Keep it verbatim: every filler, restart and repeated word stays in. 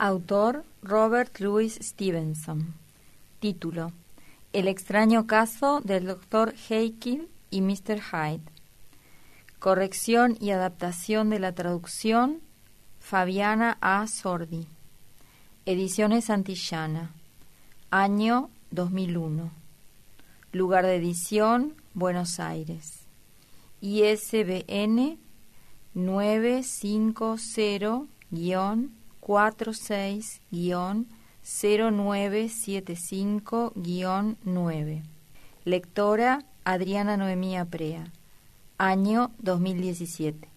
Autor Robert Louis Stevenson. Título: El extraño caso del doctor Jekyll y mister Hyde. Corrección y adaptación de la traducción Fabiana A. Sordi. Ediciones Santillana. Año dos mil uno. Lugar de edición Buenos Aires. I S B N nueve cinco cero guion cuatro seis guion cero nueve siete cinco guion nueve. Lectora Adriana Noemí Aprea. Año dos mil diecisiete.